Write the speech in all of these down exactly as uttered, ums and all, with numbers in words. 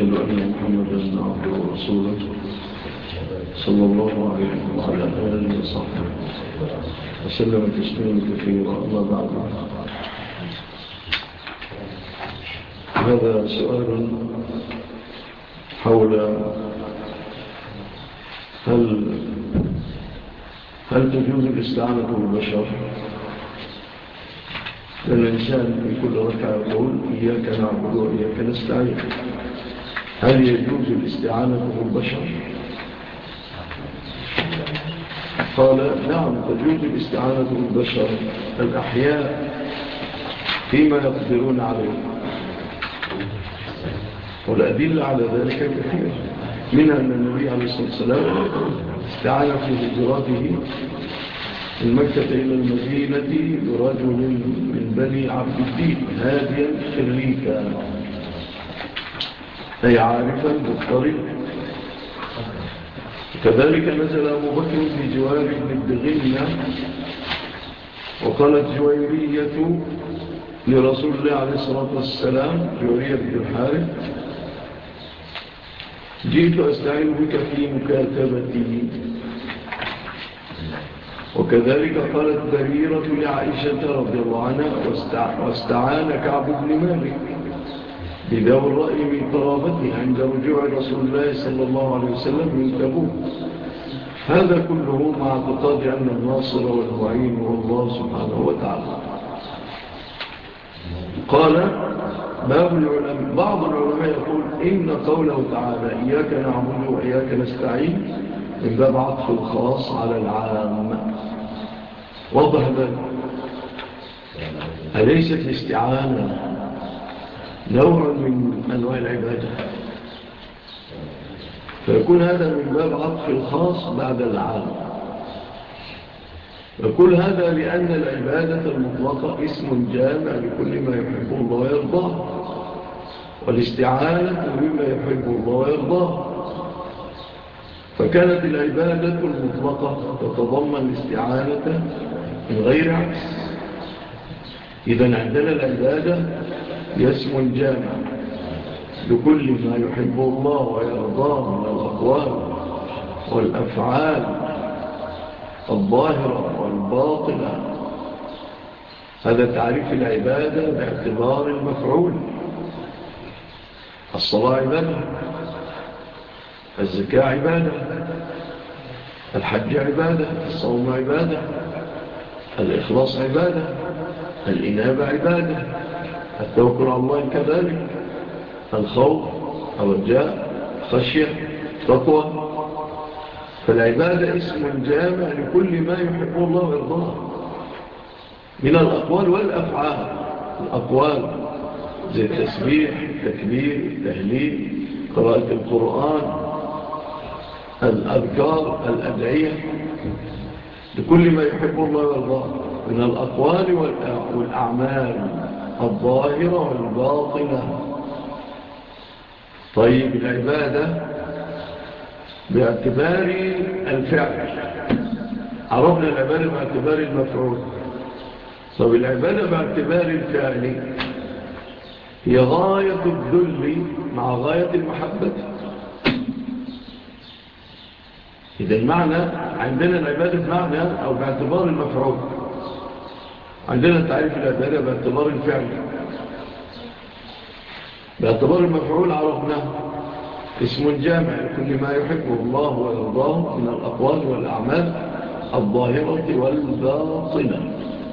وأشهد أن محمدا عبده ورسوله صلى الله عليه وعلى آله وصحبه وسلم تسليما كثيرا. أما بعد، هذا سؤال حول هل هل تجوز الاستعانة بالبشر؟ الإنسان في كل ركعة يقول إياك نعبد وإياك نستعين. هل يجوز الاستعانة بالبشر؟ قال نعم، تجوز الاستعانة بالبشر الأحياء فيما يقدرون عليه، والأدلة على ذلك كثير، منها أن النبي عليه الصلاة والسلام استعان في هجرته من مكة إلى المدينة برجل من بني عبد الدين هاديا خريكا، أي عارفا بالطريق. كذلك نزل أبو بكر في جوار بن الدغنة، وقالت جويرية لرسول الله عليه الصلاة والسلام، جويرية بن الحارث: جئت أستعين بك في مكاتبتي. وكذلك قالت بريرة لعائشة رضي الله عنها: واستعان كعب بن مالك بذوي الرأي من قرابته عند رجوع رسول الله صلى الله عليه وسلم من تبوك. هذا كله مع اعتقاد أن الناصر والمعين هو الله سبحانه وتعالى. قال باب العلماء، بعض العلماء يقول إن قوله تعالى إياك نعبد وإياك نستعين من باب عطف الخاص على العام. وضح ذلك. أليست الاستعانة نوع من أنواع العبادة؟ فيكون هذا من باب عطف الخاص بعد العام. يقول هذا لأن العبادة المطلقة اسم جامع لكل ما يحبه الله ويرضاه، والاستعانة مما يحبه الله ويرضاه، فكانت العبادة المطلقة تتضمن الاستعانة من غير عكس. إذن عندنا العبادة اسم جامع لكل ما يحبه الله ويرضاه من الأقوال والأفعال الظاهرة والباطنة. هذا تعريف العبادة باعتبار المفعول. الصلاة عبادة، الزكاة عبادة، الحج عبادة، الصوم عبادة، الإخلاص عبادة، الإنابة عبادة، التوكل على الله كذلك، الخوف، الرجاء، خشية، تقوى. فالعبادة اسم جامع لكل ما يحبه الله ويرضاه من الأقوال والأفعال. الأقوال زي التسبيح، التكبير، التهليل، قراءة القرآن، الأذكار، الأدعية، لكل ما يحبه الله ويرضاه من الأقوال والأعمال الظاهرة والباطنة. طيب العبادة باعتبار الفعل، عرفنا العبادة باعتبار المفعول. طب العبادة باعتبار الفعل هي غاية الذل مع غاية المحبة. إذا المعنى عندنا العبادة بمعنى أو باعتبار المفعول. عندنا تعريف العبادة باعتبار الفعل. باعتبار المفعول عرفناه اسم جامع لكل ما يحبه الله ويرضاه من الأقوال والأعمال الظاهرة والباطنة.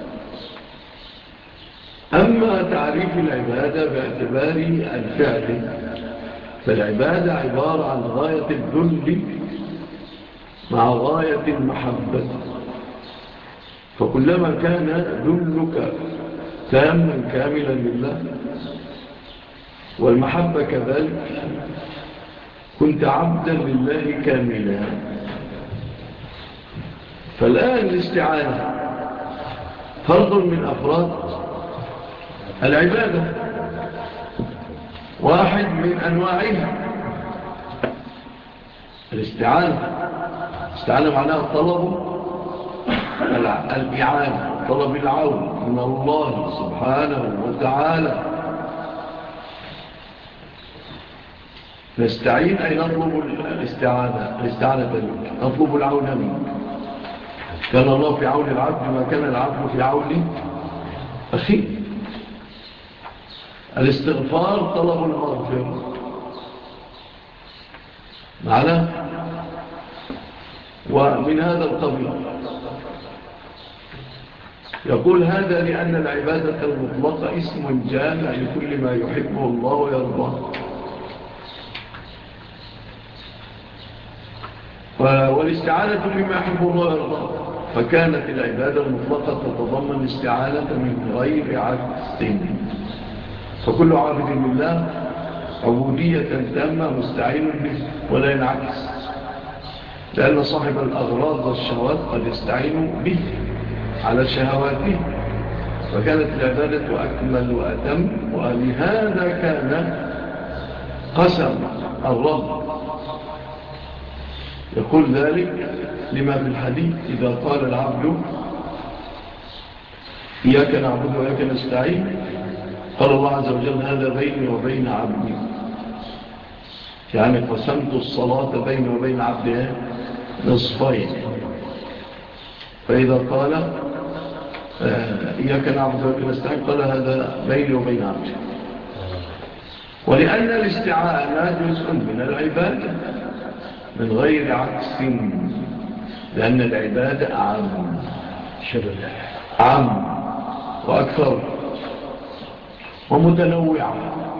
أما تعريف العبادة باعتبار الفعل، فالعبادة عبارة عن غاية الذل مع غاية المحبة. فكلما كان ذلك تاما كاملا لله والمحبة كذلك كنت عبدا لله كاملا. فالآن الاستعانة فرض من أفراد العبادة، واحد من أنواعها الاستعانة. الاستعانة معناها طلب الإعانة، طلب العون من الله سبحانه وتعالى. نستعين أي نطلب الاستعانة الاستعانة منك، نطلب العون منك. كان الله في عون العبد ما كان العبد في عون أخيه. الاستغفار طلب المغفرة معنا. ومن هذا القبيل يقول هذا لأن العبادة المطلقة اسم جامع لكل ما يحبه الله ويرضاه، والاستعانة مما يحبه الله ويرضاه، فكانت العبادة المطلقة تتضمن الاستعانة من غير عكس. فكل عابد لله عبودية تامة مستعين به ولا ينعكس، لأن صاحب الأغراض والشهوات قد يستعين به على شهواته، فكانت العبادة أكمل وأتم. ولهذا كان قسم الرب يقول ذلك لما في الحديث إذا قال العبد إياك نعبد وإياك نستعين، قال الله عز وجل هذا بيني وبين عبدي، يعني قسمت الصلاة بيني وبين عبدي نصفين. فإذا قال إياك نعبد وإياك نستعين قال هذا بيني وبين عبدي. ولأن الاستعانة جزء من العبادة من غير عكس، لأن العبادة عام عام وأكثر ومتنوعة،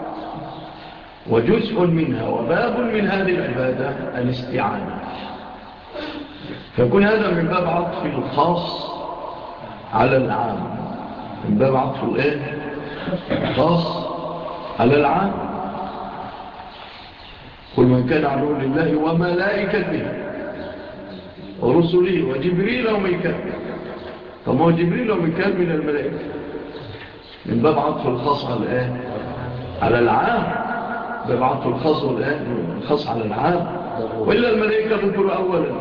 وجزء منها وباب من هذه العبادة الاستعانة. فيكون هذا من باب عطف الخاص على العام، من باب عطف الخاص على العام. كل من كان عدو لله وملائكته ورسله وجبريل وميكال. طب هو جبريل وميكال من الملائكة، من باب عطف الخاص على الايه على العام، باب عطف الخاص والايه الخاص على العام. وإلا الملائكة ذكروا أولا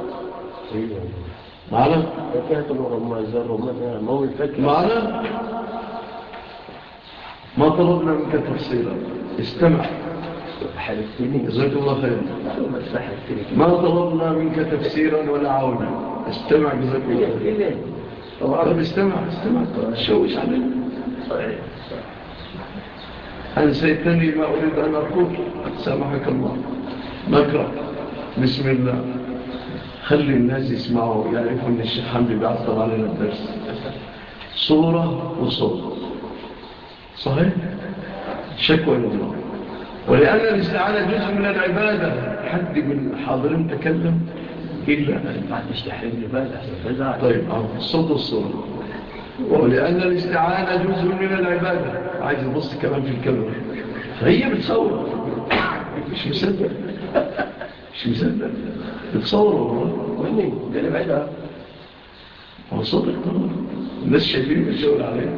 معنا معنا ما طلبنا منك تفصيلا، استمع جزاك الله خير. ما طلبنا منك تفسيرا ولا عونا، استمع جزاك الله خير. طب استمع استمع شوش علينا. أنسيتني ما أريد أن أقول، سامحك الله. نقرأ بسم الله. خلي الناس يسمعوا يعرفوا أن الشيخ حمدي بيعطل علينا الدرس. صورة وصورة صحيح، شكوى الله. ولأن الاستعانة جزء من العبادة. حد من الحاضرين تكلم إلا أن طيب الصوت والصورة. ولأن الاستعانة جزء من العبادة. عايز يبص كمان في الكاميرا، فهي بتصور مش مصدق مش مصدق بتصور والله. وإني ده اللي بعيدها هو صدق الناس شايفين بالشغل عليه.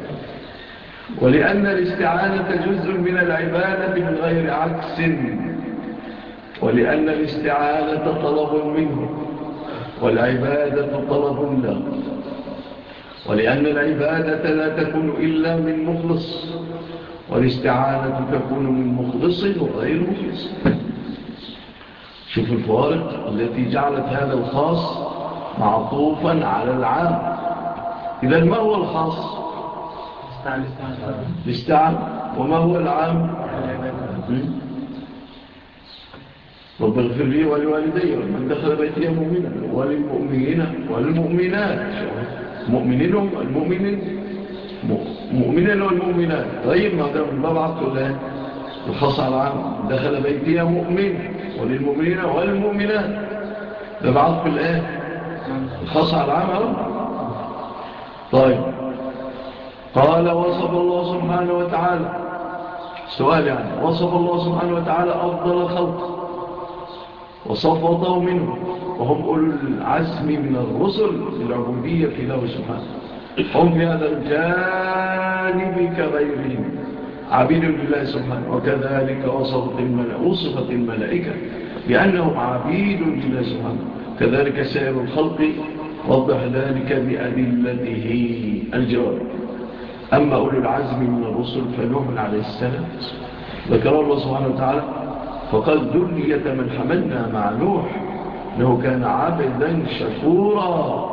ولأن الاستعانة جزء من العبادة من غير عكس. ولأن الاستعانة طلب منه والعبادة طلب له. ولأن العبادة لا تكون إلا من مخلص، والاستعانة تكون من مخلص وغير مخلص. شوف الفوارق التي جعلت هذا الخاص معطوفا على العام. إذن ما هو الخاص؟ الاستعانة. وما هو العام؟ رب اغفر لي ولوالدي ومن دخل بيتي مؤمنا وللمؤمنين والمؤمنات. مؤمنين المؤمنين مؤمنين والمؤمنات. طيب ما ده من باب عطف الله الخاص على العام. دخل بيتي مؤمن وللمؤمنين والمؤمنات، ده بعطف الله الخاص على العام. طيب قال وصف الله سبحانه وتعالى، سؤال يعني، وصف الله سبحانه وتعالى أفضل خلق وصفوته منه وهم أولو العزم من الرسل بالعبودية له سبحانه. هم في هذا الجانب كغيرهم عبيد لله سبحانه. وكذلك وصفت الملائكة, وصفت الملائكة بأنهم عبيد لله سبحانه. كذلك سائر الخلق وضح ذلك بأدلته. الجواب: أما أولو العزم من الرسل فنوح عليه السلام ذكر الله سبحانه وتعالى فقال ذرية من حملنا مع نوح إنه كان عابدا شكورا،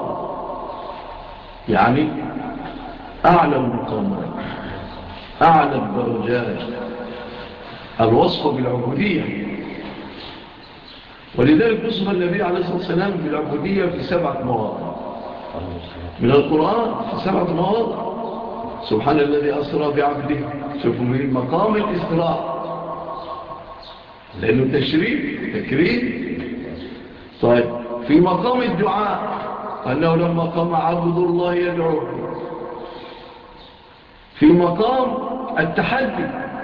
يعني أعلى المقامات، أعلى الدرجات، الوصف بالعبودية. ولذلك وصف النبي عليه الصلاة والسلام بالعبودية في سبعة مواضع من القرآن، في سبعة مواضع. سبحان الذي أسرى بعبده، شوفوا من مقام الإسراء لأنه تشريف تكريم. طيب في مقام الدعاء أنه لما قام عبد الله يدعوه. في مقام التحدي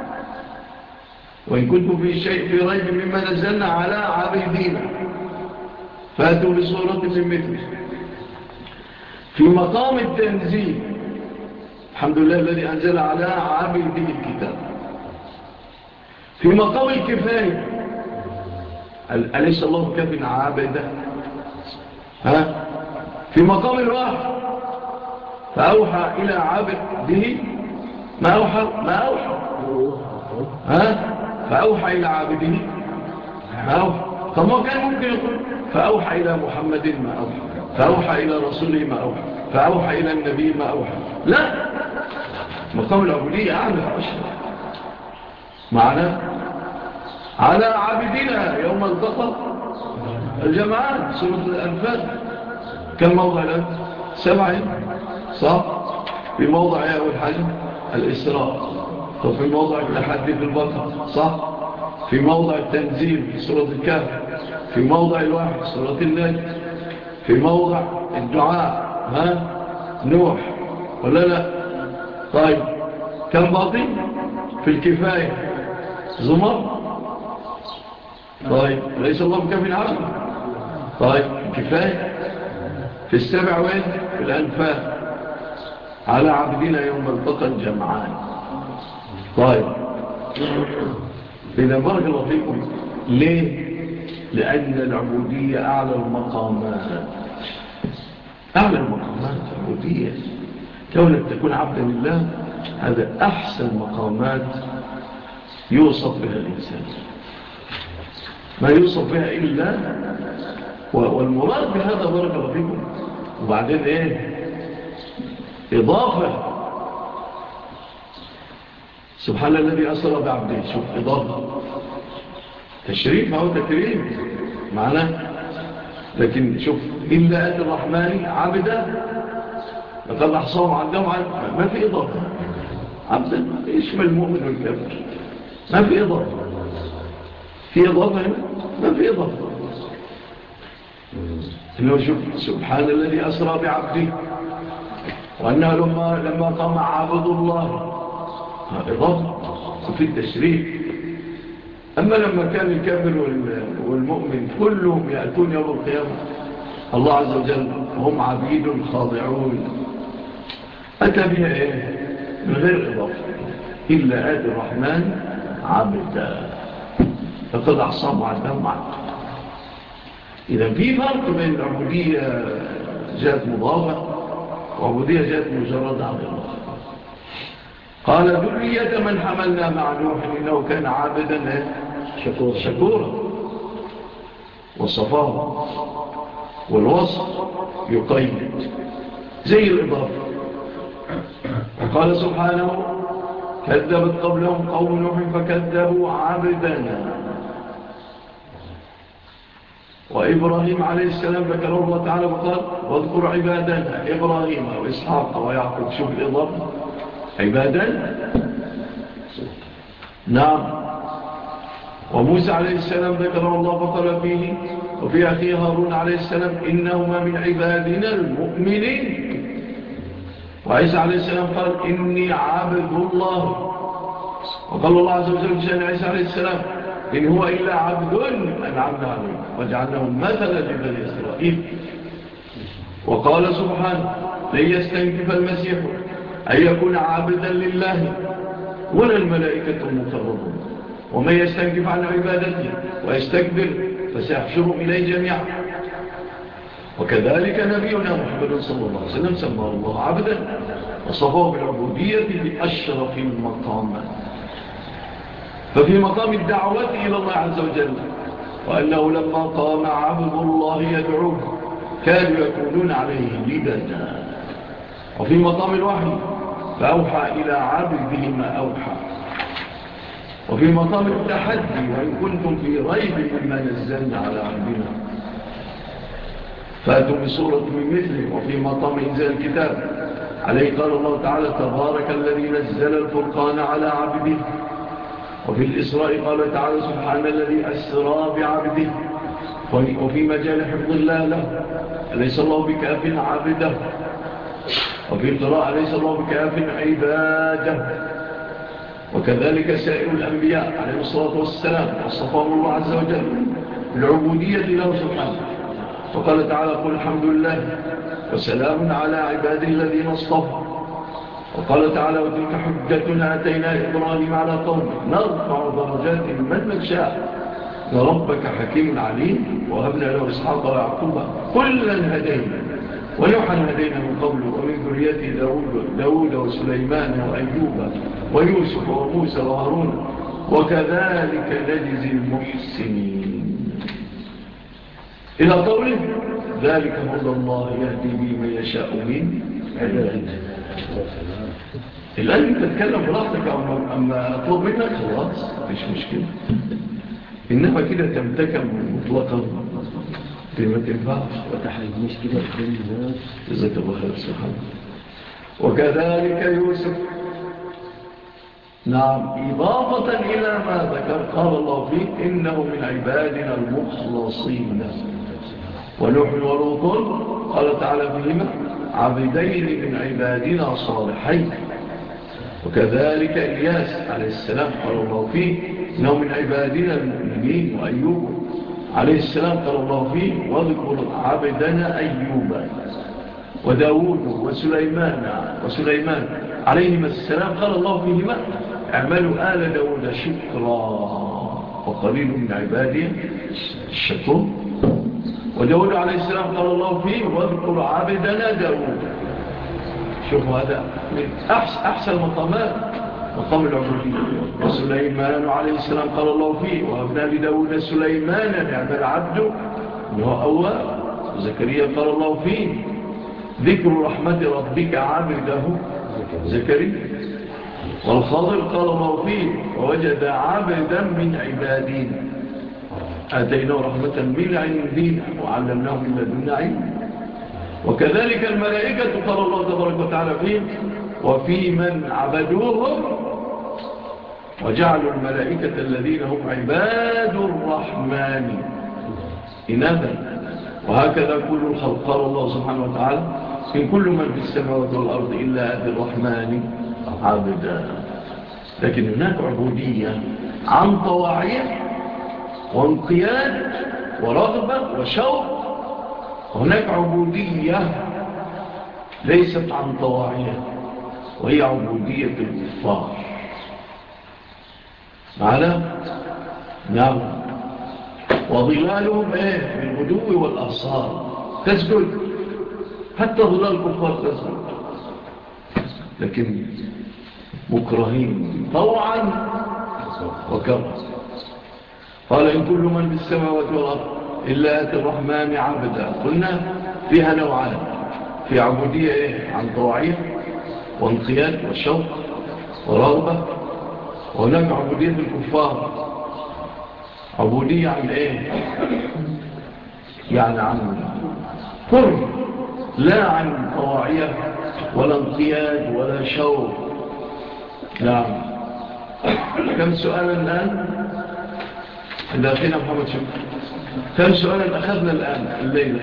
وإن كنتم في شيء في ريب مما نزلنا على عبيدنا فأتوا بصورة من مثله. في مقام التنزيل الحمد لله الذي أنزل على عبيده الكتاب. في مقام الكفاية أليس الله كافٍ عابدا؟ ها؟ في مقام الوحي فأوحى إلى عبده ما أوحى ما أوحى ها؟ فأوحى إلى عبده ما أوحى. طب ما كان ممكن يقول فأوحى إلى محمد ما أوحى، فأوحى إلى رسوله ما أوحى، فأوحى إلى النبي ما أوحى. لا، مقام العبودية أعلى وأشرف. معنى على عبدنا يوم التقى الجمعان، سورة الأنفال. كم موضع الآن؟ سبعين، صح؟ في موضع ايه أول حاجة؟ الإسراء. طب في موضع التحدي في البقرة، صح؟ في موضع التنزيل في سورة الكهف. في موضع الوحي سورة النجم. في موضع الدعاء ها؟ نوح ولا لا؟ طيب كم باقي؟ في الكفاية زمر. طيب ليس الله بكافٍ عبده. طيب الكفاية في السبع وين؟ في الأنفال على عبدنا يوم التقى الجمعان. طيب إذا بارك الله فيكم. ليه؟ لأن العبودية أعلى المقامات، أعلى المقامات العبودية. كونك تكون عبدا لله هذا أحسن مقامات يوصف بها الإنسان، ما يوصف بها إلا. والمراد بهذا بارك الله فيكم وبعدين إيه؟ إضافة. سبحان الذي أسرى بعبده، شوف إضافة تشريف أو تكريم معناه. لكن شوف إلا أتى الرحمن عبدا لقد أحصاهم عندهم عن... ما في إضافة. عبدا يشمل المؤمن والكافر، ما في إضافة. في إضافة هنا؟ ما في إضافة. إنه شوف سبحان الذي أسرى بعبده وأنه لما, لما قام عبد الله إضافة في التشريف. أما لما كان الكافر والمؤمن كلهم يأتون يوم القيامة الله عز وجل هم عبيد خاضعون، أتى بها إيه؟ من غير إضافة. إلا آتي الرحمن عبدا فقد أحصاهم عدهم معه. إذا في فرق بين العبودية جاءت مضافة وعبودية جاءت مجرد عن الله. قال ذرية من حملنا مع نوح إنه كان عابدا شكورا, شكورا. وصفاه والوصف يقيد زي الإضافة. وقال سبحانه كذبت قبلهم قوم نوح فكذبوا عبدنا. وإبراهيم عليه السلام ذكره الله تعالى وقال واذكر عبادنا إبراهيم وإسحاق ويعقوب. شوف الإضافة عبادا. نعم. وموسى عليه السلام ذكره الله فقال فيه وفي أخيه هارون عليه السلام إنهما من عبادنا المؤمنين. وعيسى عليه السلام قال إني عبد الله. وقال الله عز وجل بشأن عيسى عليه السلام إن هو إلا عبد أنعمنا عليه وجعلناه مثلا لبني إسرائيل. وقال سبحانه لن يستنكف المسيح أن يكون عبدا لله ولا الملائكة المقربون ومن يستنكف عن عبادته ويستكبر فسيحشرهم إليه جميعا. وكذلك نبينا محمد صلى الله عليه وسلم سماه الله عبدا وصفه بالعبودية بأشرف المقامات. ففي مقام الدعوة إلى الله عز وجل، وأنه لما قام عبد الله يدعوه كانوا يقولون عليه لبدا. وفي مقام الوحي فأوحى إلى عبده ما أوحى. وفي مقام التحدي وإن كنتم في ريب مما نزلنا على عبدنا فأتوا بصورة من مثله. وفي مقام إنزال الكتاب عليه قال الله تعالى تبارك الذي نزل الفرقان على عبده. وفي الإسراء قال تعالى سبحان الذي أسرى بعبده. وفي مجال حفظ الله له أليس الله بكاف عبده. وفي القراءة أليس الله بكاف عباده. وكذلك سائر الأنبياء عليه الصلاة والسلام وصفهم الله عز وجل بالعبودية له سبحانه. وقال تعالى قل الحمد لله وسلام على عباد الذين اصطفى. وقال تعالى وتلك حجتنا أتينا إبراهيم على قومه نرفع درجات من نشاء وربك حكيم عليم. وهبنا له إسحاق ويعقوب كلا هدينا ونوحا هدينا من قبل ومن ذريته داود, داود وسليمان وأيوب ويوسف وموسى وهارون وكذلك نجزي المحسنين إلى قوله ذلك هدى الله يهدي به من يشاء من عباده. الآن أنت تتكلم براحتك أما أطلب منك خلاص مش مشكلة، إنما كده تمتكن مطلقا بما تنفعش وتحرجنيش كده قدام الناس. جزاك الله خير سبحانه. وكذلك يوسف نعم إضافة إلى ما ذكر قال الله فيه إنه من عبادنا المخلصين. ونوح ولوط قال تعالى فيهما عبدين من عبادنا صالحين. وكذلك إلياس عليه السلام قال الله فيه إنه من عبادنا المؤمنين. وأيوب عليه السلام قال الله فيه واذكر عبدنا أيوب. وداود وسليمان وسليمان عليهما السلام قال الله فيهما اعملوا آل داود شكرا وقليل من عبادي الشكور. وداود عليه السلام قال الله فيه واذكر عبدنا داود. شوفوا هذا من أحسن, أحسن مقامات مقام العبودية. وسليمان عليه السلام قال الله فيه وهبنا لداود سليمان نعم العبد وهو أواب. زكريا قال الله فيه ذكر رحمة ربك عبده زكريا. والخضر قال الله فيه ووجد عبدا من عبادين آتيناه رحمة من عندنا وعلمناه من لدنا علما. وكذلك الملائكة قال الله تبارك وتعالى فيه وفي من عبدوهم وجعلوا الملائكة الذين هم عباد الرحمن إناثا. وهكذا كل الخلق قال الله سبحانه وتعالى إن كل من في السماوات والأرض إلا آتي الرحمن عبدا. لكن هناك عبودية عن طواعية وانقياد ورغبة وشوق. هناك عبودية ليست عن طواعية وهي عبودية الكفار. معنا؟ نعم. وظلالهم ايه بالغدو والأصال تسجد حتى ظلال الكفار تسجد لكن مكرهين طوعا وكرها. قال إن كل من في السماوات والأرض إلا آتي الرحمن عبدا. قلنا فيها نوعان في عبودية إيه؟ عن طواعية وانقياد وشوق ورغبة. وهناك عبودية الكفار عبودية عن إيه؟ يعني عن كره لا عن طواعية ولا انقياد ولا شوق. نعم. كم سؤالا الآن عند أخينا محمد شكرا؟ كم سؤالا أخذنا الآن الليلة؟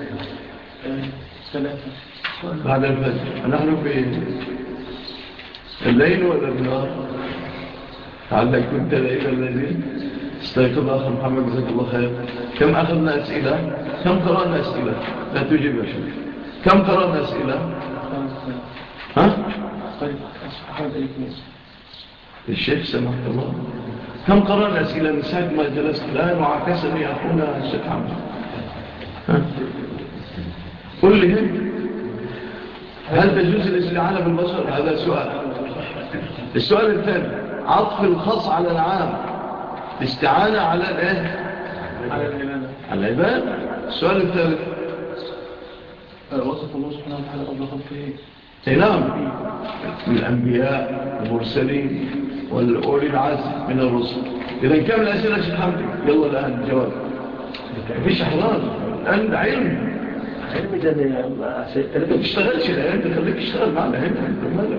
ثلاثة بعد الفجر. نحن في الليل ولا النهار؟ لعلك كنت ليلة الذي استيقظ أخي محمد جزاك الله خير. كم أخذنا أسئلة؟ كم قرأنا أسئلة؟ لا تجيب يا شيخ. كم قرأنا أسئلة؟ ها؟ الشيخ سمحت الله كم قرأنا أسئلة من ساعة ما جلست الآن وعكسني أخونا الشيخ حمد. قل لي هل تجوز الاستعانة بالبشر؟ هذا سؤال. السؤال الثاني عطف الخاص على العام الاستعانة على الايه؟ على العبادة. على العبادة. السؤال الثالث وصف الله سبحانه وتعالى قبل خلقه نعم الأنبياء المرسلين والأولي العزم من الرسل. إذا كم الأسئلة شيخ حمدي؟ يلا الآن الجواب. مفيش أحراج الآن ده علم علم ده أنت ما تشتغلش الآن تخليك تشتغل معنا هنا أنت مالك.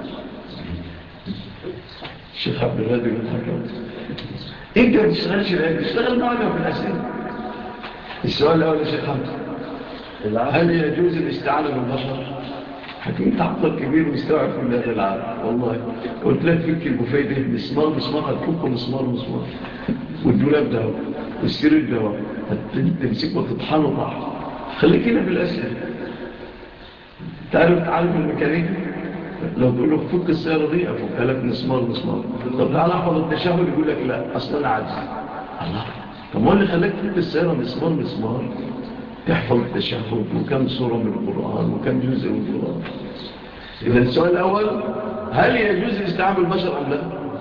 الشيخ عبد الغادي بن الحكم أنت ما تشتغلش الآن تشتغل معنا في الأسئلة. السؤال الأول يا شيخ حمدي هل يجوز الاستعانة بالبشر؟ حكيم تعقل كبير ويستوعب كل هذا العالم والله. قلت لك فك البوفيه ده مسمار مسمار هتفكه مسمار مسمار والدولاب ده والسرير ده تمسكه وتطحنه طحن. خليك هنا في الأسئلة. تعرف تعرف الميكانيكي لو تقول له فك السيارة دي أفكها لك مسمار مسمار. طب تعالى احفظ التشهد يقول لك لا أصلا عاجز. الله طب ما اللي خلاك فك السيارة مسمار مسمار تحفظ التشهد وكم سورة من القرآن وكم جزء من القرآن. إذا السؤال الأول هل يجوز الاستعانة بالبشر أم لا؟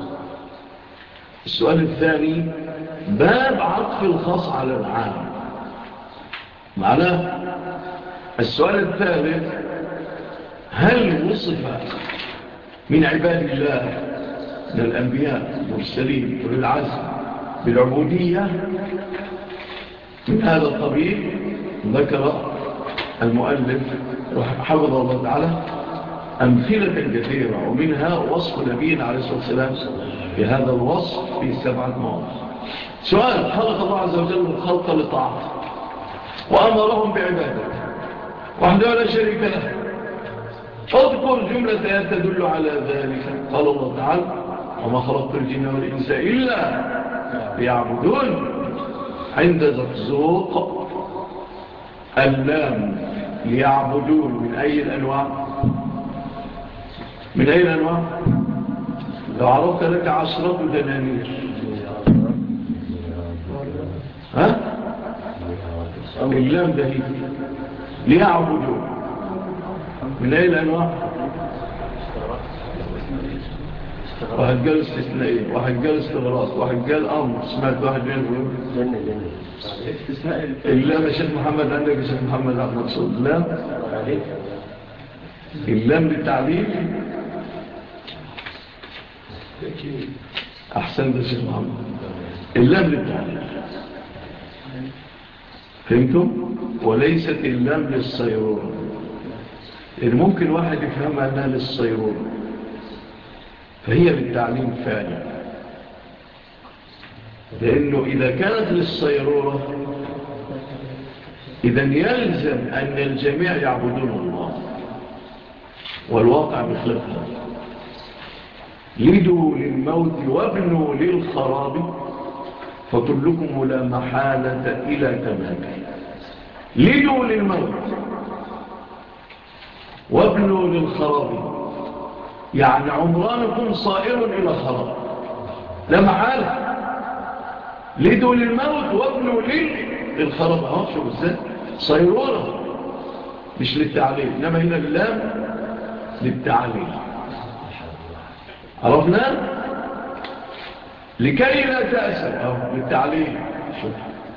السؤال الثاني باب عطف الخاص على العام معناه. السؤال الثالث هل وصف من عباد الله من الأنبياء المرسلين وللعزم بالعبودية من هذا القبيل؟ ذكر المؤلف حفظه الله تعالى أمثلة كثيرة ومنها وصف نبينا عليه الصلاة والسلام بهذا الوصف في سبعة مواضع. سؤال خلق الله عز وجل الخلق لطاعته وأمرهم بعبادته وحده لا شريك له. اذكر جملة تدل على ذلك. قال الله تعالى وما خلقت الجن والإنس إلا ليعبدون. عند زقزوق اللام ليعبدون من أي الأنواع؟ من أي الأنواع؟ لو عرفت لك عشرة دنانير ها؟ اللام ده هي ليعبدون من أي الأنواع؟ واحد قال استثنائي واحد قال استغراق واحد قال أمر. سمعت واحد بين يقول جنة جنة استثناء اللام يا شيخ محمد عندك يا شيخ محمد عبد المقصود اللام اللام للتعليل. أحسن يا شيخ محمد اللام للتعليل فهمتم؟ وليست اللام للصيرورة. يعني ممكن واحد يفهمها أنها للصيرورة فهي للتعليم فعلا. لأنه إذا كانت للصيرورة إذن يلزم أن الجميع يعبدون الله والواقع بخلاف هذا. لدوا للموت وابنوا للخراب فكلكم لا محالة إلى تمامه. لدوا للموت وابنوا للخراب يعني عمرانكم صائر إلى خراب لا محالة. لدوا للموت وابنوا للخراب اهو شوف ازاي صيرورة مش للتعليل انما هنا اللام للتعليل. عرفنا لكي لا تأسوا اهو للتعليل. شوف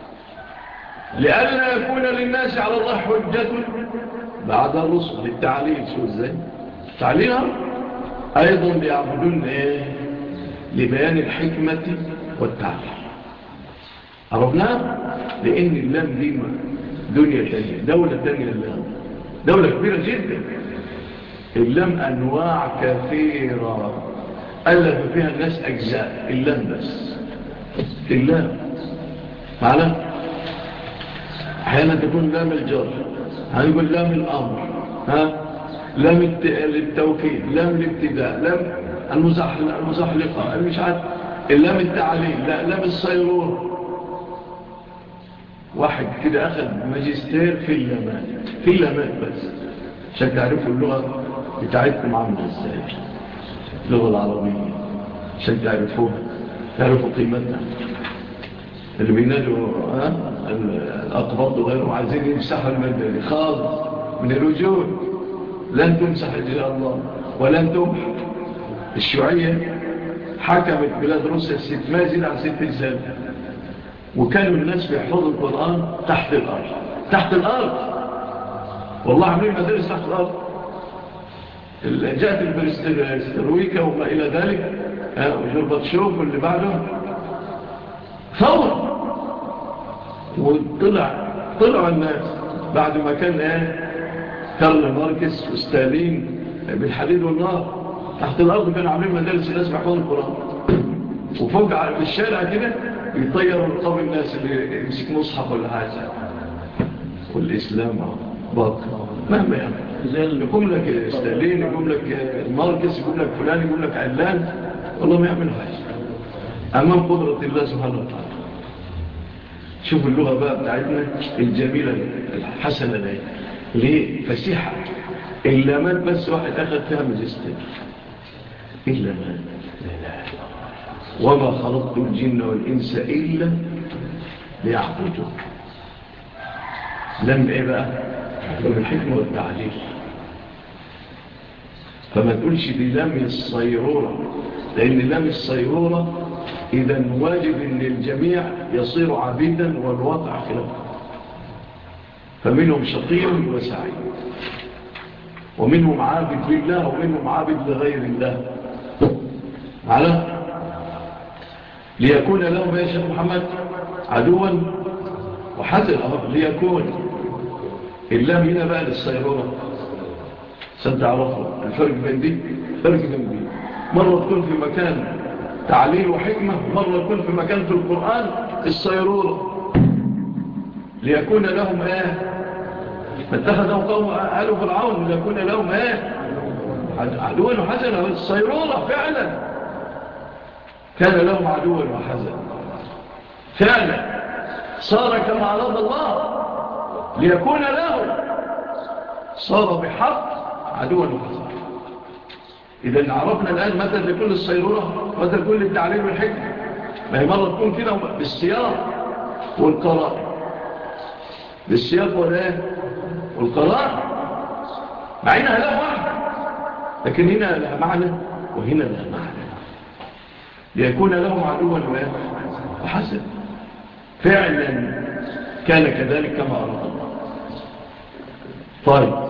لئلا يكون للناس على الله حجة بعد الرسل للتعليل. شوف ازاي تعليلها ايضا ليعبدون ايه لبيان الحكمة والتعليل. عرفنا لان اللام دي دنيا تانية دولة تانية. اللام دولة كبيرة جدا. اللام انواع كثيرة ألف فيها الناس اجزاء. اللام بس اللام معنا احيانا تكون لام الجر هنقول لام الامر ها لام التوكيد لام الابتداء لام المزحلقة مش عارف اللام التعليل لا لام الصيرور. واحد كده أخذ ماجستير في اللامات في اللامات بس عشان تعرفوا اللغة بتاعتكم عاملة ازاي اللغة العربية عشان تعرفوها تعرفوا قيمتها. اللي بينادوا ها الأقباط وغيرهم عايزين يمسحوا المادة دي خالص من الوجود. لن تمسح إن شاء الله ولن تمح. الشيوعية حكمت بلاد روسيا ست ما يزيد عن ست سنة، وكانوا الناس بيحفظوا القرآن تحت الأرض. تحت الأرض والله عاملين مدارس تحت الأرض. جاءت البرسترويكا وما إلى ذلك وجورباتشوف واللي بعده ثورة، وطلع طلعوا الناس بعد ما كان ايه كارل ماركس وستالين بالحديد والنار تحت الأرض كانوا عاملين مدارس الناس بيحفظوا القرآن، وفوق في الشارع كده يطيروا رقاب الناس اللي يمسك مصحف ولا حاجة. والإسلام باطل مهما يعني يقوم لك ستالين يقوم لك ماركس يقوم لك فلان يقوم لك علان، والله ما يعمل حاجة أمام قدرة الله سبحانه وتعالى. شوف اللغة بقى بتاعتنا الجميلة الحسنة دي ليه فسيحة. إلا مات بس واحد أخذ فيها ماجستير إلا مات. وما خلقت الجن والإنس إلا ليعبدون. لم إيه بقى لم الحكمة والتعليل. فما تقولش دي لم الصيرورة، لأن لم الصيرورة إذا واجب أن الجميع يصير عبيدا والواقع خلافه. فمنهم شقي وسعيد، ومنهم عابد لله ومنهم عابد لغير الله. على ليكون لهم يا شيخ محمد عدوا وحزن. ليكون اللام هنا بقى للصيرورة سنتعرفوا الفرق بين دي فرق بين دي. مرة تكون في مكان تعليل وحكمة، مرة يكون في مكان في القرآن الصيرورة. ليكون لهم ايه فاتخذوا قوم آل فرعون ليكون لهم ايه عدوا وحزنا. الصيرورة فعلا كان لهم عدوا وحزنا فعلا، صار كما أراد الله ليكون لهم، صار بحق عدوا وحزنا. إذا عرفنا الآن متى تكون الصيرورة متى تكون للتعليل والحكمة. ما هي مرة تكون كده بالسياق والقراء، بالسياق والقراء مع إنها لا واحد، لكن هنا لها معنى وهنا لها معنى. ليكون لهم عدوا وحسن فعلا كان كذلك كما أراد الله. طيب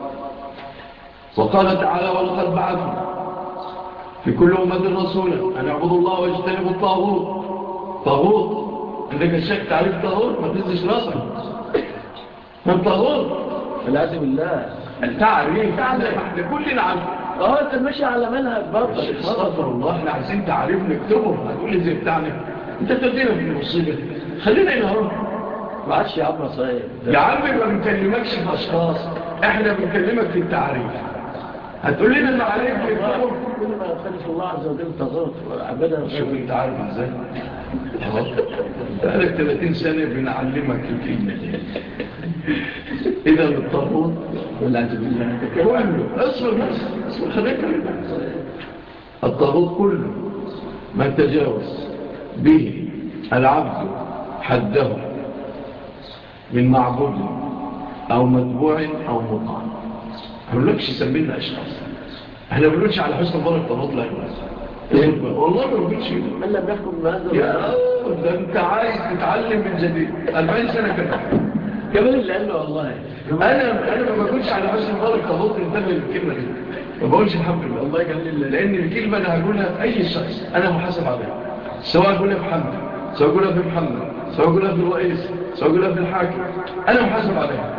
وقال تعالى ولقد بعثنا في كل أمة رسولا أن اعبدوا الله واجتنبوا الطاغوت. طاغوت عندك الشك تعريف طاغوت ما تنزش راسك. من طاغوت العزم الله التعريف احنا كلنا عارف اه انت ماشي على منهج باطل. استغفر الله احنا عايزين تعريف نكتبه. هتقول لي زي بتاعنا انت تدينا في المصيبه. خلينا هنا اهو ما عادش يا عم صاير يا عم ما بنكلمكش في اشخاص، احنا بنكلمك في التعريف. هتقول لنا تعريف نكتبه. كل ما يخالف الله عز وجل طاغوت وعبادة. شوف انت عارف ازاي اهو بقالك ثلاثين سنه بنعلمك الكلمه دي. اذا الطاغوت والعزم بالله كله اصبر بس اصبر خليك الطاغوت كله ما تجاوز به العبد حده من معبود او متبوع او مطاع. ما بنقولكش سمينا اشخاص، احنا ما بنقولش على حسن ظن الطاغوت لا والله ما بنقولش من لم يحكم بهذا يا ده انت عايز تتعلم من جديد. أربعين سنه كمان كمان اللي قال له والله انا انا ما بقولش على حسن ظن الطاغوت. انتبه للكلمه دي ما بقولش الحمد لله والله قال لله، لان الكلمه انا هقولها اي شخص انا محاسب عليها، سواء اقولها محمد سواء اقولها في محمد سواء اقولها في الرئيس سواء اقولها في الحاكم انا محاسب عليها.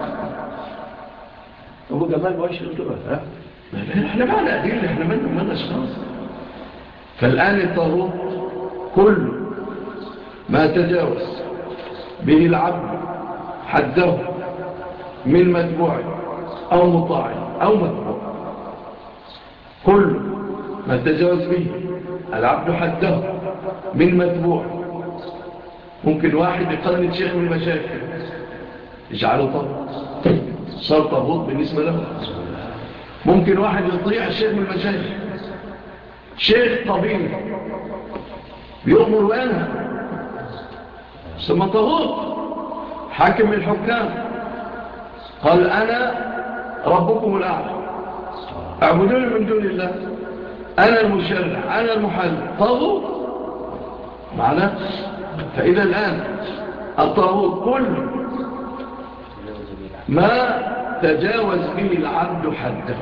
ابو جمال ما هوش يكتبها ها احنا معنا ادله احنا من من اشخاص. فالان الطاغوت كل ما تجاوز به العبد حده من متبوع او مطاع او متبوع. كل ما تجاوز به العبد حده من متبوع. ممكن واحد يقلد شيخ من المشايخ يجعله طاغوت صار طاغوت بالنسبة له. ممكن واحد يطيع الشيخ من المشايخ، شيخ طبيب بيؤمر وينهى ثم طاغوت. حاكم من الحكام قال أنا ربكم الأعلى اعبدوني من دون الله أنا المشرع أنا المحل طاغوت معنا. فإذا الآن الطاغوت كل ما تجاوز به العبد حده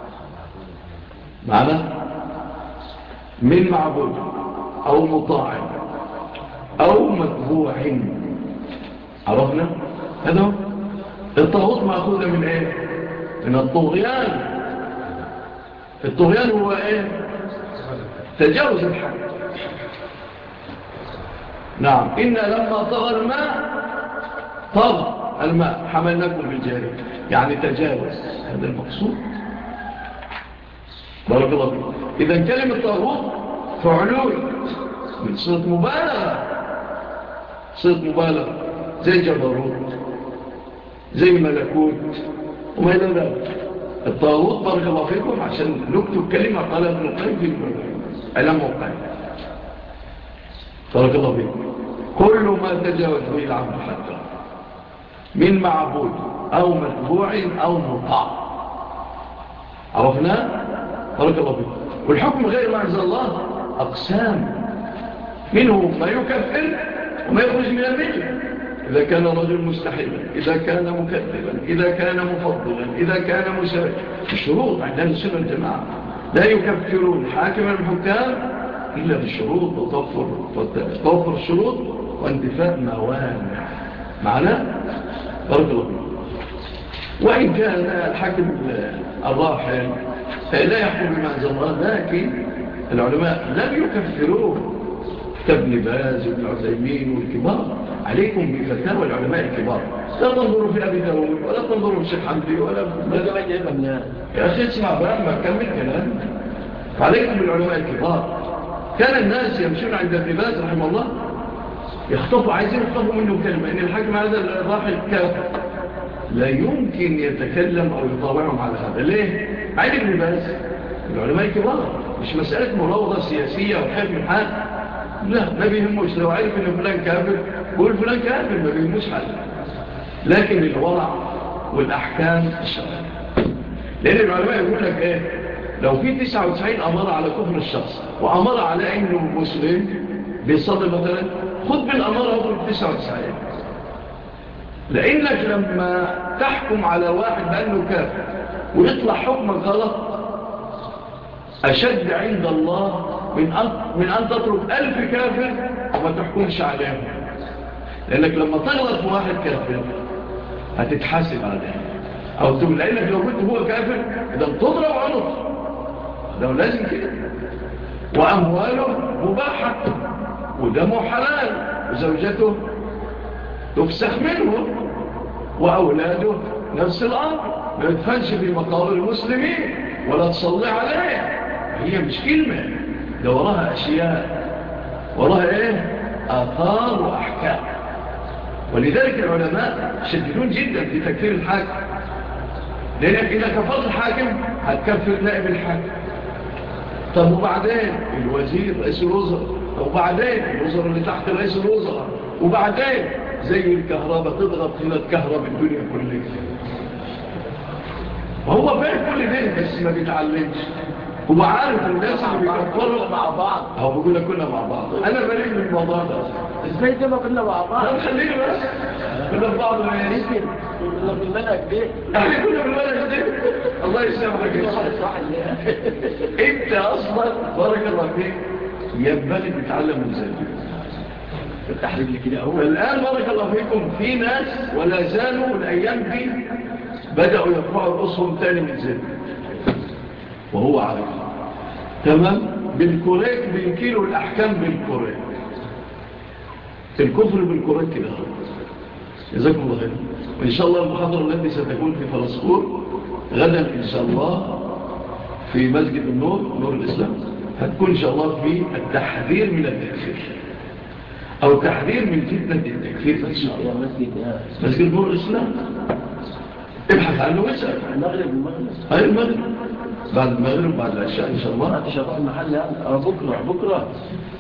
معنا من معبود أو مطاع أو متبوع. عرفنا هذا هو الطاغوت. مأخوذة من ايه؟ من الطغيان. الطغيان هو ايه؟ تجاوز الحد. نعم إن لما طغى الماء طغى الماء حملناكم في الجاري يعني تجاوز. هذا المقصود. بارك الله فيك. إذا كلمة طاغوت فعلول من صيغة مبالغة. صيغة مبالغة زي جبروت زي ملكوت وما إلى ذلك. الطاغوت بارك الله فيكم عشان نكتب كلمة قال ابن القيم في علم موقع. بارك الله فيكم. كل ما تجاوز به العبد حتى من معبود أو متبوع أو مطاع. عرفنا؟ بارك الله فيكم. والحكم غير ما أنزل الله أقسام منه ما يكفر وما يخرج من الملة. إذا كان رجل مستحيلا إذا كان مكذبا إذا كان مفضلا إذا كان مساعدا. الشروط عندنا السنة الجماعة لا يكفرون حاكما الحكام إلا بالشروط وتوفر, وتوفر الشروط وانتفاء موانع. معنا؟ بارك الله فيكم. وإن كان الحاكم الراحل لا يحكم بما أنزل الله لكن العلماء لم يكفروه كابن باز وابن عثيمين والكبار. عليكم بفتاوى العلماء الكبار. لا تنظروا في أبي داود ولا تنظروا في الشيخ حمدي ولا يا أخي اسمع بقى ما كمل كلام. فعليكم بالعلماء الكبار. كان الناس يمشون عند ابن باز رحمه الله يخطفوا عايزين يخطفوا منه كلمة إن الحاكم هذا الراحل كافر لا يمكن يتكلم أو يطاوعهم على هذا. ليه؟ عين ابن باز العلماء الكبار مش مسألة مراوضة سياسية وخير من حال. لا ما بيهموش. لو عارف ان فلان كافر بقول فلان كافر ما بيهموش حل. لكن الورع والأحكام الشرعية. لأن العلماء يقول لك ايه لو في تسعة وتسعين أمارة على كفر الشخص وأمارة على انه مسلم بيصلي مثلا خذ بالأمارة هو تسعة وتسعين. لأنك لما تحكم على واحد بأنه كافر ويطلع حكمك غلط أشد عند الله من أن, من أن تطلب ألف كافر وما تحكمش عليهم. لأنك لما تغلط في واحد كافر هتتحاسب عليه أو تقول لأنك لو قلت هو كافر إذا تضرب عنق ده لازم كده. وأمواله مباحة ودمه حلال وزوجته تفسخ منه وأولاده نفس الأمر ما يدفنش في مقابر المسلمين ولا تصلي عليه. هي مش كلمة ده وراها أشياء وراها إيه آثار وأحكام. ولذلك العلماء شديدون جدا في تكفير الحاكم. لأنك إذا كفرت الحاكم هتكفر نائب الحاكم. طب وبعدين الوزير رئيس الوزراء وبعدين الوزراء اللي تحت رئيس الوزراء وبعدين زي الكهرباء تضغط هنا الكهرباء الدنيا كلها. وهو فاهم كل ده بس ما بيتعلمش. هو عارف الناس اللي بيكفروا مع بعض. هو بيقول لك كلنا مع بعض. انا بريء من الموضوع ده. ازاي كده كلنا مع بعض؟ لا خليني بس كلنا في بعض ما يمكن كلنا في المنهج ده. احنا كلنا في المنهج ده. الله يسامحك يا شيخ. انت اصلا بارك الله فيك ينبغي تتعلم من ذلك. التحريك اللي كده اهو. الان بارك الله فيكم في ناس ولا زالوا الايام دي بداوا يرفعوا رؤوسهم تاني من ذلك وهو عارف. تمام. بالكوريك بينكيلوا الأحكام بالكوريك. الكفر بالكوريك كده. جزاكم الله خير. وإن شاء الله المحاضرة التي ستكون في فلسطين غدا إن شاء الله في مسجد النور نور الإسلام هتكون إن شاء الله في التحذير من التكفير أو التحذير من فتنة التكفير. مسجد نور الإسلام ابحث عنه واسأل. المغرب المغرب هاي المغرب بعد المغرب بعد العشاء إن شاء الله. أنت شرح المحل يعني أه بكرة بكرة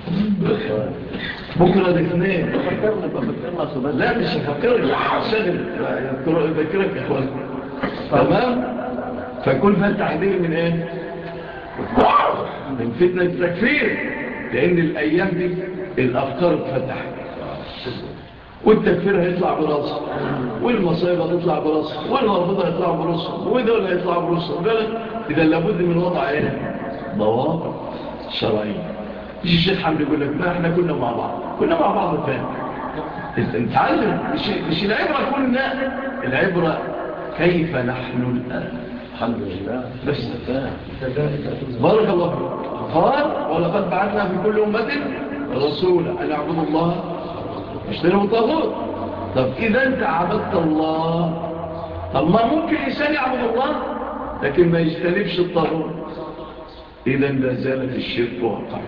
بكرة الاثنين. فكرنا فكرنا صباح. لا مش هفكرك شغل يذكرك يا إخوان. تمام. فيكون فيها التحذير من إيه من فتنة التكفير، لأن الأيام دي الأفكار اتفتحت والتكفير هيطلع براسه والمصايب هتطلع براسه والغربضة هيطلع براسه ودول هيطلع براسه. إذا لابد من وضع ايه؟ ضوابط شرعية. مش الشيخ حمد يقول لك ما احنا كنا مع بعض، كنا مع بعض فين؟ نتعلم. مش, مش العبرة كنا، العبرة كيف نحن الآن. الحمد لله. بس بارك الله فيك. قال ولقد بعثنا في كل أمة رسولا أن اعبدوا الله واجتنبوا الطاغوت. طب إذا أنت عبدت الله، طب ما ممكن الإنسان يعبد الله لكن ما يجتنبش الطاغوت، إذا لا زال في الشرك واقع.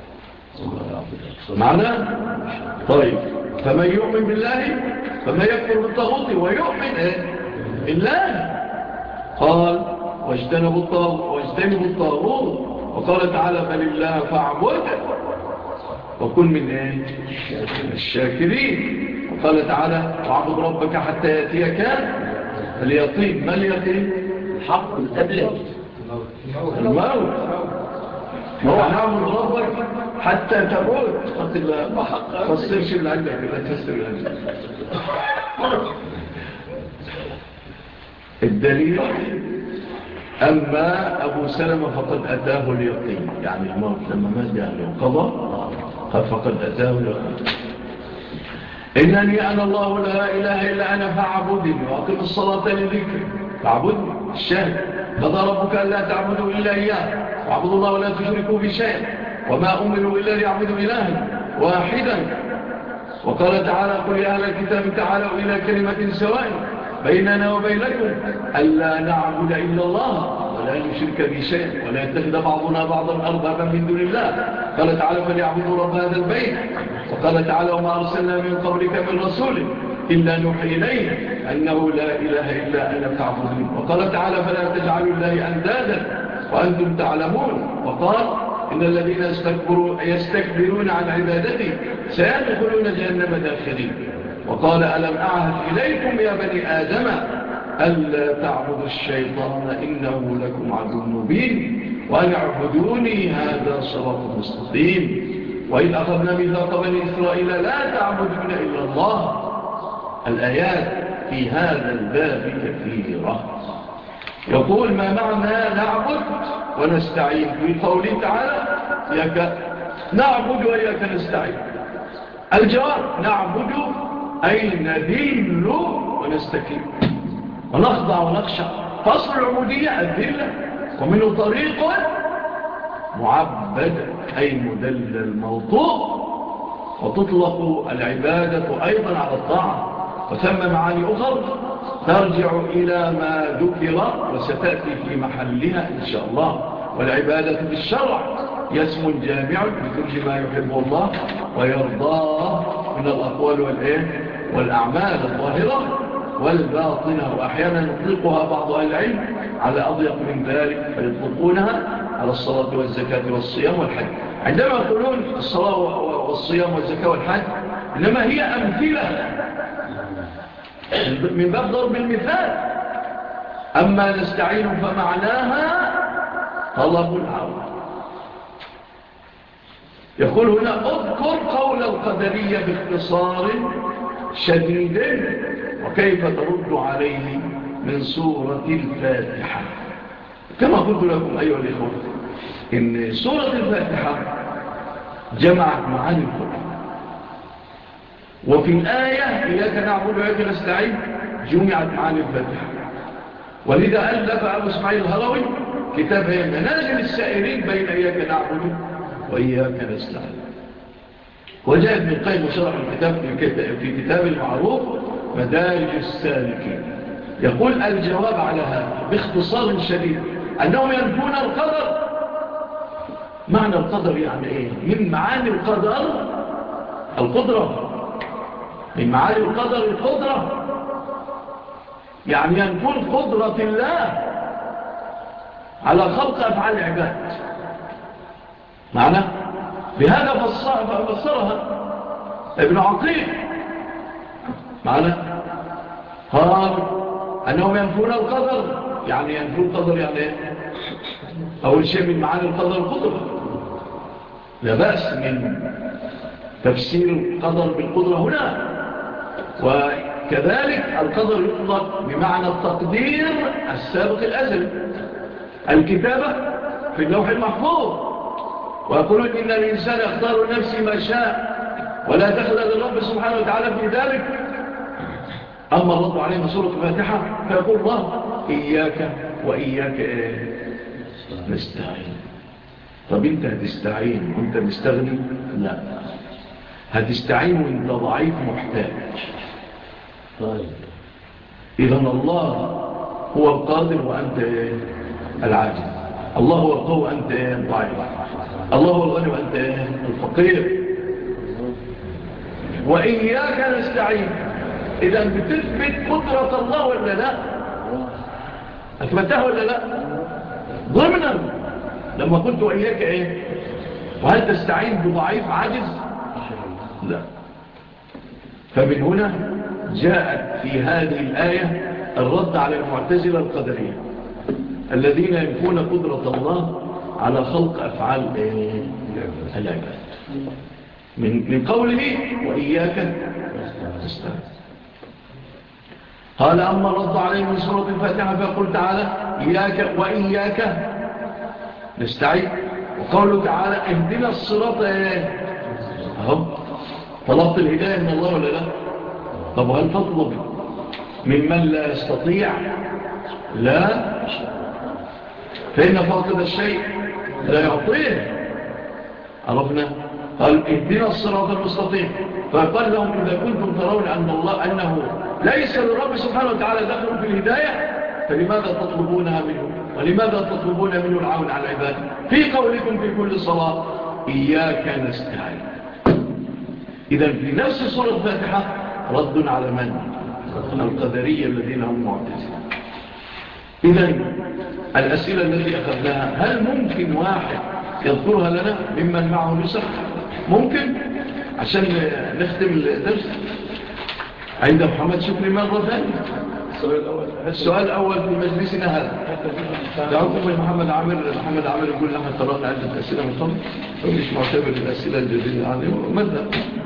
معنى طيب فمن يؤمن بالله فما يكفر بالطاغوت ويؤمن ايه بالله. قال واجتنبوا الطاغوت واجتنبوا الطاغوت وقال تعالى بل الله فاعبد وكن من ايه الشاكرين. وقال تعالى واعبد ربك حتى ياتيك اليقين. ما اليقين؟ الحق الأبلغ الموت. فنعبد ربك حتى تموت. ما تصيرش اللي عندك لا تسر اللي عندك. الدليل أما أبو سلمة فقد أتاه اليقين، يعني الموت لما مات يعني وقضى قد فقد أتاه اليقين. إنني أنا الله لا إله إلا أنا فاعبدني وأقم الصلاة لذكري فاعبدني. الشاهد قضى ربك ألا تعبدوا إلا إياه واعبدوا الله ولا تشركوا بشيء وما أمروا إلا ليعبدوا إلها واحدا. وقال تعالى قل يا أهل الكتاب تعالوا إلى كلمة سواء بيننا وبينكم ألا نعبد إلا الله ولا نشرك بشيء ولا يتخذ بعضنا بعضا أربابا من دون الله. قال تعالى فليعبدوا رب هذا البيت. وقال تعالى وما أرسلنا من قبلك من رسول إلا نوحي إليه أنه لا إله إلا أنا فاعبدون. وقال تعالى فلا تجعلوا الله أندادا وأنتم تعلمون. وقال إن الذين يستكبرون عن عبادتي سيدخلون جهنم داخلين. وقال ألم أعهد إليكم يا بني آدم ألا تعبدوا الشيطان إنه لكم عدو مبين وأن اعبدوني هذا صراط مستقيم. وإذ أخذنا ميثاق بني إسرائيل لا تعبدون إلا الله. الآيات في هذا الباب كثيرة. يقول ما معنى نعبد ونستعين في قوله تعالى إياك نعبد وإياك نستعين. الجواب نعبد أي نذل ونستكين ونخضع ونخشع. فأصل العبودية الذلة ومنه طريق معبد أي مدلل موطوء. وتطلق العبادة أيضا على الطاعة وثم معاني أخرى ترجع إلى ما ذكر وستأتي في محلها إن شاء الله. والعبادة في الشرع اسم جامع لكل ما يحب الله ويرضاه من الأقوال والإيه والأعمال الظاهرة والباطنة. وأحيانا يطلقها بعض أهل العلم على أضيق من ذلك فيطلقونها على الصلاة والزكاة والصيام والحج. عندما يقولون الصلاة والصيام والزكاة والحج إنما هي أمثلة من باب ضرب المثال. أما نستعين فمعناها طلب العون. يقول هنا اذكر قول القدرية باختصار شديد وكيف ترد عليه من سورة الفاتحة. كما قلت لكم أيها الإخوة إن سورة الفاتحة جمعت معاني القرآن. وفي الآية إياك نعبد وإياك نستعين جمعت معاني الفاتحة. ولذا ألف أبو اسماعيل الهروي كتاب منازل السائرين بين إياك نعبد وإياك نستعين. وجاء ابن القيم شرح الكتاب في كتاب المعروف مدارج السالكين. يقول الجواب على هذا باختصار شديد أنهم ينفون القدر. معنى القدر يعني إيه؟ من معاني القدر القدرة. من معاني القدر القدرة يعني ينفون قدرة الله على خلق أفعال العباد. معنى بهذا فسرها ابن عقيل. معنى قال أنهم ينفون القدر يعني ينفون القدر يعني إيه؟ أول شيء من معاني القدر القدرة. لا بأس من تفسير القدر بالقدرة هنا. وكذلك القدر يطلق بمعنى التقدير السابق الأزل، الكتابة في اللوح المحفوظ. ويقولون إن الإنسان يختار لنفسه ما شاء ولا دخل للرب سبحانه وتعالى في ذلك. أما الرد عليه سورة الفاتحة فيقول الله إياك وإياك إيه؟ نستعين. طب أنت هتستعين وأنت مستغني؟ لا، هتستعين وأنت ضعيف محتاج. طيب إذن الله هو القادر وأنت إيه؟ العاجز. الله هو القوي وأنت إيه؟ الضعيف. الله هو الغني وأنت إيه؟ الفقير. وإياك نستعين. إذا بتثبت قدرة الله ولا لا؟ أثبتها ولا لا؟ ضمنا لما قلت وإياك إيه؟ وهل تستعين بضعيف عاجز؟ لا. فمن هنا جاءت في هذه الآية الرد على المعتزلة القدرية الذين ينفون قدرة الله على خلق أفعال إيه؟ العباد من من قوله وإياك نستعين. قال أما الرد عليه من سورة الفاتحة فيقول تعالى إياك وإياك نستعين. وقوله تعالى اهدنا الصراط ايه؟ اهو طلبت الهداية من الله ولا لا؟ طب هل تطلب ممن لا يستطيع؟ لا، فإن فاقد الشيء لا يعطيه. عرفنا؟ قال اهدنا الصراط المستقيم. فقال لهم إذا كنتم ترون أن الله أنه ليس للرب سبحانه وتعالى دخل في الهداية فلماذا تطلبونها منه؟ ولماذا تطلبون منه العون على العباد في قولكم في كل صلاة إياك نستعين؟ إذن في نفس سورة الفاتحة رد على من؟ القدرية الذين هم معتزلة. إذن الأسئلة التي أخذناها هل ممكن واحد يذكرها لنا ممن معه نسخ؟ ممكن عشان نختم الدرس عند محمد شكري مرة ثانية. السؤال الأول في مجلسنا هذا دعوكم من محمد عامر. محمد عامر يقول نحن طرقنا عدة أسئلة من قبل ومش معتبر الأسئلة الجديدة عنه. ماذا؟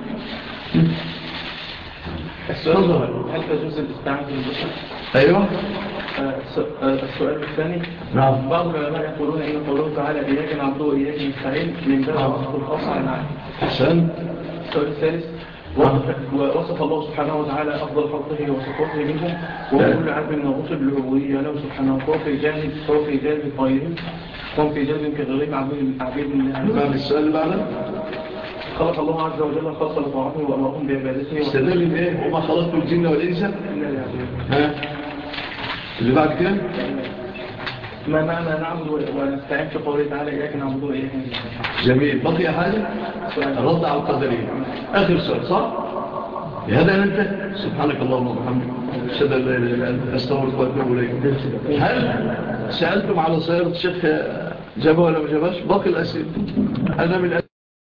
السؤال هل تجوز الاستعانة بالبشر؟ أيوة. السؤال الثاني نعم. بعض العلماء يقولون إن قوله تعالى إياك نعبد وإياك نستعين من باب وصف الخاص على العام. أحسن. السؤال الثالث ووصف الله سبحانه وتعالى أفضل خلقه وصفوته منهم وكل عبد من الرسل بالعبودية له سبحانه وهو في جانب هو في جانب غيرهم وهم في جانب كغيرهم عبيد الله. ما السؤال اللي بعده؟ خلق الله عز وجل خاصة لطاعته وأمرهم بعبادته استدل بإيه؟ وما خلقت الجن والإنس إلا ليعبدون. ها اللي بعد كده ما معنى نعبد ونستعين في قوله تعالى إياك نعبد وإياك نستعين؟ جميل. بقي حاجة الرد على القدرية. آخر سؤال صح؟ لهذا أنت سبحانك اللهم وبحمدك أشهد أن لا إله إلا أنت أستغفرك وأتوب إليك. هل سألتم على صياغة الشيخ جابها ولا ما جابهاش؟ باقي الأسئلة أنا من